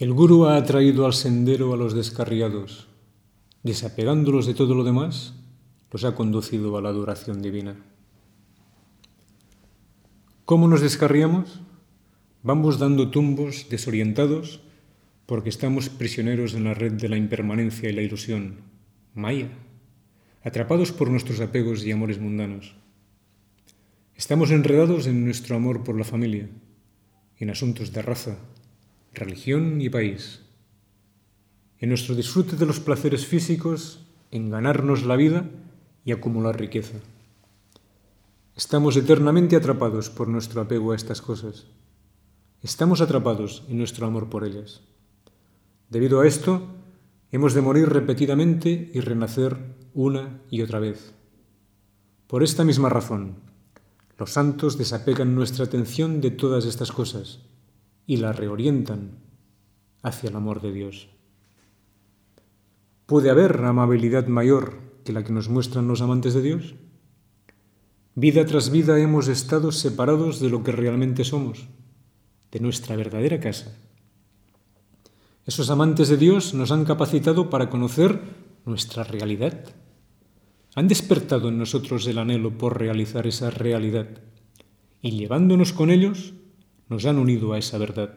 El Gurú ha atraído al sendero a los descarriados. Desapegándolos de todo lo demás, los ha conducido a la adoración divina. ¿Cómo nos descarriamos? Vamos dando tumbos desorientados porque estamos prisioneros en la red de la impermanencia y la ilusión, Maya, atrapados por nuestros apegos y amores mundanos. Estamos enredados en nuestro amor por la familia, en asuntos de raza, religión y país, en nuestro disfrute de los placeres físicos, en ganarnos la vida y acumular riqueza. Estamos eternamente atrapados por nuestro apego a estas cosas. Estamos atrapados en nuestro amor por ellas. Debido a esto, hemos de morir repetidamente y renacer una y otra vez. Por esta misma razón, los santos desapegan nuestra atención de todas estas cosas y la reorientan hacia el amor de Dios. ¿Puede haber amabilidad mayor que la que nos muestran los amantes de Dios? Vida tras vida hemos estado separados de lo que realmente somos, de nuestra verdadera casa. Esos amantes de Dios nos han capacitado para conocer nuestra realidad. Han despertado en nosotros el anhelo por realizar esa realidad y llevándonos con ellos, nos han unido a esa verdad.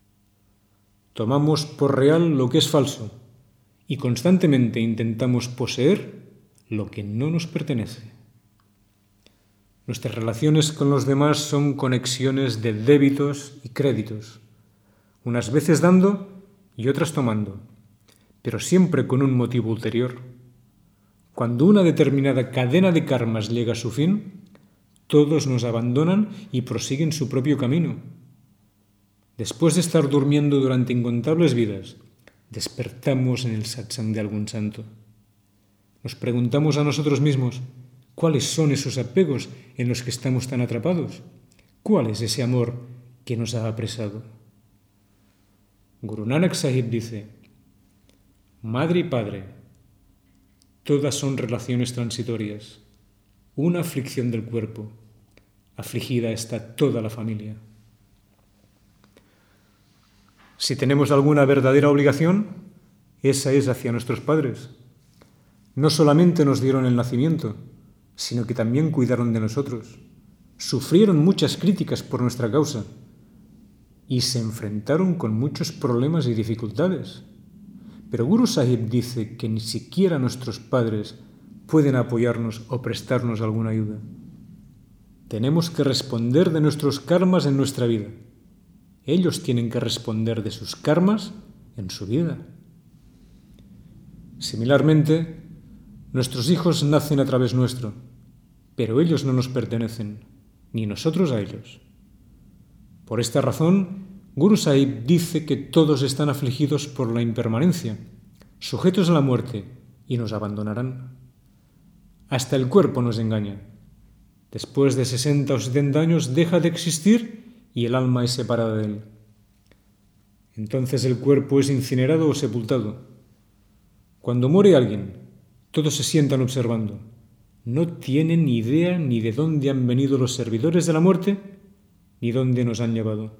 Tomamos por real lo que es falso y constantemente intentamos poseer lo que no nos pertenece. Nuestras relaciones con los demás son conexiones de débitos y créditos, unas veces dando y otras tomando, pero siempre con un motivo ulterior. Cuando una determinada cadena de karmas llega a su fin, todos nos abandonan y prosiguen su propio camino. Después de estar durmiendo durante incontables vidas, despertamos en el satsang de algún santo. Nos preguntamos a nosotros mismos, ¿cuáles son esos apegos en los que estamos tan atrapados? ¿Cuál es ese amor que nos ha apresado? Guru Nanak Sahib dice, madre y padre, todas son relaciones transitorias, una aflicción del cuerpo, afligida está toda la familia. Si tenemos alguna verdadera obligación, esa es hacia nuestros padres. No solamente nos dieron el nacimiento, sino que también cuidaron de nosotros. Sufrieron muchas críticas por nuestra causa y se enfrentaron con muchos problemas y dificultades. Pero Guru Sahib dice que ni siquiera nuestros padres pueden apoyarnos o prestarnos alguna ayuda. Tenemos que responder de nuestros karmas en nuestra vida. Ellos tienen que responder de sus karmas en su vida. Similarmente, nuestros hijos nacen a través nuestro, pero ellos no nos pertenecen, ni nosotros a ellos. Por esta razón, Guru Sahib dice que todos están afligidos por la impermanencia, sujetos a la muerte, y nos abandonarán. Hasta el cuerpo nos engaña. Después de 60 o 70 años deja de existir y el alma es separada de él. Entonces el cuerpo es incinerado o sepultado. Cuando muere alguien, todos se sientan observando. No tienen ni idea ni de dónde han venido los servidores de la muerte, ni dónde nos han llevado.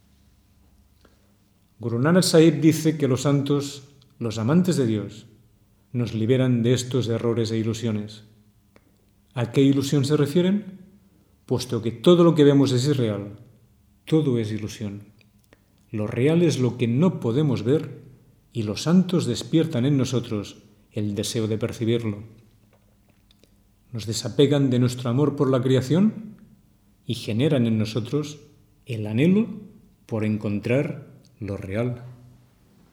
Guru Nanak Sahib dice que los santos, los amantes de Dios, nos liberan de estos errores e ilusiones. ¿A qué ilusión se refieren? Puesto que todo lo que vemos es irreal, todo es ilusión. Lo real es lo que no podemos ver y los santos despiertan en nosotros el deseo de percibirlo. Nos desapegan de nuestro amor por la creación y generan en nosotros el anhelo por encontrar lo real.